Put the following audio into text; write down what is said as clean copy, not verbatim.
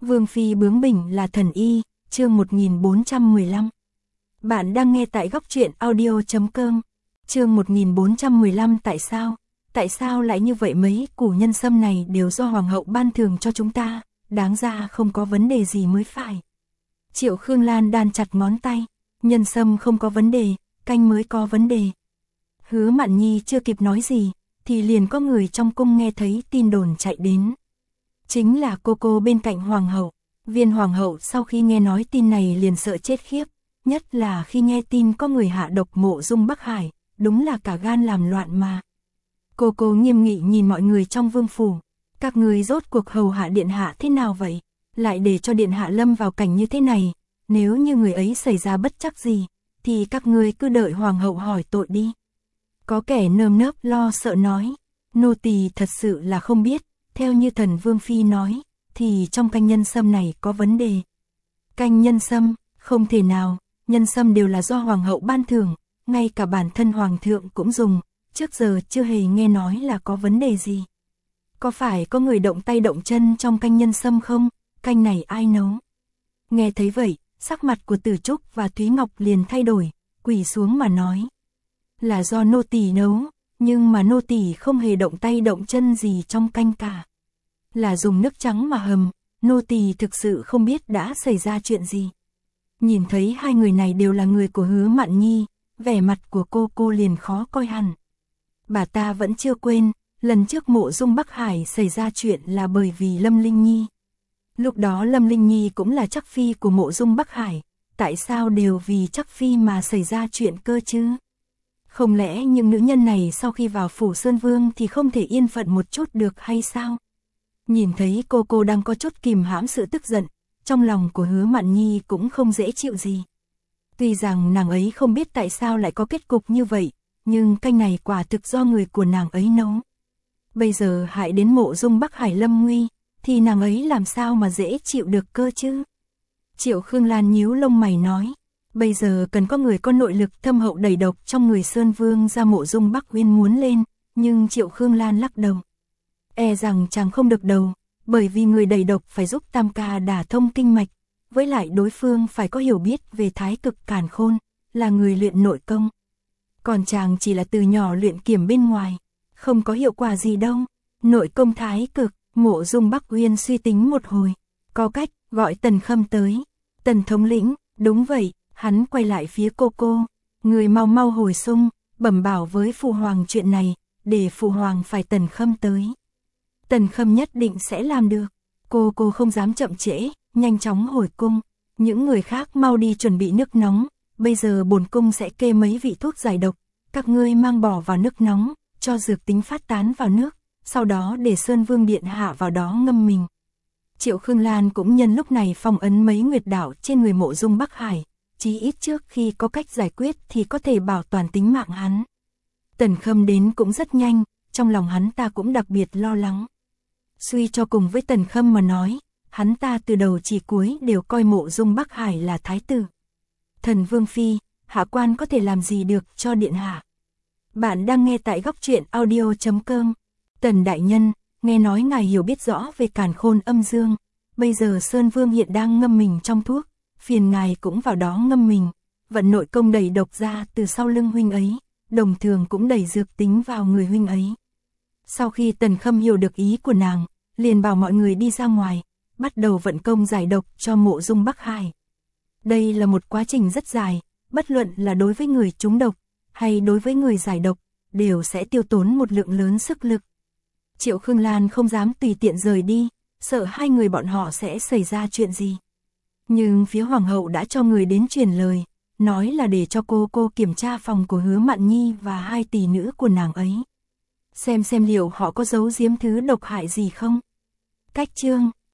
Vương phi bướng bỉnh là thần y, chương 1415. Bạn đang nghe tại góc truyện audio.com. Chương 1415. Tại sao lại như vậy? Mấy củ nhân sâm này đều do hoàng hậu ban thưởng cho chúng ta, đáng ra không có vấn đề gì mới phải. Triệu Khương Lan đan chặt ngón tay, nhân sâm không có vấn đề, canh mới có vấn đề. Hứa Mạn Nhi chưa kịp nói gì, thì liền có người trong cung nghe thấy tin đồn chạy đến. Chính là cô bên cạnh hoàng hậu. Viên hoàng hậu sau khi nghe nói tin này liền sợ chết khiếp, nhất là khi nghe tin có người hạ độc Mộ Dung Bắc Hải, đúng là cả gan làm loạn mà. Cô nghiêm nghị nhìn mọi người trong vương phủ, các người rốt cuộc hầu hạ điện hạ thế nào vậy? Lại để cho điện hạ lâm vào cảnh như thế này, nếu như người ấy xảy ra bất trắc gì, thì các người cứ đợi hoàng hậu hỏi tội đi. Có kẻ nơm nớp lo sợ nói, nô tỳ thật sự là không biết, theo như thần vương phi nói, thì trong canh nhân sâm này có vấn đề. Canh nhân sâm, không thể nào, nhân sâm đều là do hoàng hậu ban thưởng, ngay cả bản thân hoàng thượng cũng dùng, trước giờ chưa hề nghe nói là có vấn đề gì. Có phải có người động tay động chân trong canh nhân sâm không? Canh này ai nấu? Nghe thấy vậy, sắc mặt của Tử Trúc và Thúy Ngọc liền thay đổi, quỳ xuống mà nói. Là do nô tỳ nấu, nhưng mà nô tỳ không hề động tay động chân gì trong canh cả. Là dùng nước trắng mà hầm, nô tỳ thực sự không biết đã xảy ra chuyện gì. Nhìn thấy hai người này đều là người của Hứa Mạn Nhi, vẻ mặt của cô liền khó coi hẳn. Bà ta vẫn chưa quên, lần trước Mộ Dung Bắc Hải xảy ra chuyện là bởi vì Lâm Linh Nhi. Lúc đó Lâm Linh Nhi cũng là chắc phi của Mộ Dung Bắc Hải, tại sao đều vì chắc phi mà xảy ra chuyện cơ chứ? Không lẽ những nữ nhân này sau khi vào phủ Sơn Vương thì không thể yên phận một chút được hay sao? Nhìn thấy cô đang có chút kìm hãm sự tức giận, trong lòng của Hứa Mạn Nhi cũng không dễ chịu gì. Tuy rằng nàng ấy không biết tại sao lại có kết cục như vậy, nhưng canh này quả thực do người của nàng ấy nấu. Bây giờ hại đến Mộ Dung Bắc Hải lâm nguy, thì nàng ấy làm sao mà dễ chịu được cơ chứ? Triệu Khương Lan nhíu lông mày nói, bây giờ cần có người có nội lực thâm hậu đầy độc trong người Sơn Vương ra. Mộ Dung Bắc Uyên muốn lên, nhưng Triệu Khương Lan lắc đầu. E rằng chàng không được đầu, bởi vì người đầy độc phải giúp Tam Ca đả thông kinh mạch, với lại đối phương phải có hiểu biết về Thái Cực Càn Khôn, là người luyện nội công. Còn chàng chỉ là từ nhỏ luyện kiểm bên ngoài, không có hiệu quả gì đâu. Nội công Thái Cực, Mộ Dung Bắc Uyên suy tính một hồi, có cách, gọi Tần Khâm tới. Tần thống lĩnh, đúng vậy, hắn quay lại phía cô, người mau hồi xung, bẩm bảo với phụ hoàng chuyện này, để phụ hoàng phải Tần Khâm tới. Tần Khâm nhất định sẽ làm được. Cô không dám chậm trễ, nhanh chóng hồi cung. Những người khác mau đi chuẩn bị nước nóng, bây giờ bổn cung sẽ kê mấy vị thuốc giải độc, các ngươi mang bỏ vào nước nóng, cho dược tính phát tán vào nước, sau đó để Sơn Vương điện hạ vào đó ngâm mình. Triệu Khương Lan cũng nhân lúc này phong ấn mấy nguyệt đạo trên người Mộ Dung Bắc Hải, chí ít trước khi có cách giải quyết thì có thể bảo toàn tính mạng hắn. Tần Khâm đến cũng rất nhanh, trong lòng hắn ta cũng đặc biệt lo lắng. Suy cho cùng với Tần Khâm mà nói, hắn ta từ đầu chỉ cuối đều coi Mộ Dung Bắc Hải là thái tử. Thần Vương phi, hạ quan có thể làm gì được cho điện hạ? Bạn đang nghe tại góc truyện audio.com. Tần đại nhân, nghe nói ngài hiểu biết rõ về Càn Khôn âm dương, bây giờ Sơn Vương hiện đang ngâm mình trong thuốc, phiền ngài cũng vào đó ngâm mình, vận nội công đầy độc ra từ sau lưng huynh ấy, đồng thường cũng đẩy dược tính vào người huynh ấy. Sau khi Tần Khâm hiểu được ý của nàng, liền bảo mọi người đi ra ngoài, bắt đầu vận công giải độc cho Mộ Dung Bắc Hải. Đây là một quá trình rất dài, bất luận là đối với người trúng độc, hay đối với người giải độc, đều sẽ tiêu tốn một lượng lớn sức lực. Triệu Khương Lan không dám tùy tiện rời đi, sợ hai người bọn họ sẽ xảy ra chuyện gì. Nhưng phía hoàng hậu đã cho người đến truyền lời, nói là để cho cô kiểm tra phòng của Hứa Mạn Nhi và hai tỷ nữ của nàng ấy. Xem liệu họ có giấu giếm thứ độc hại gì không. Cách chương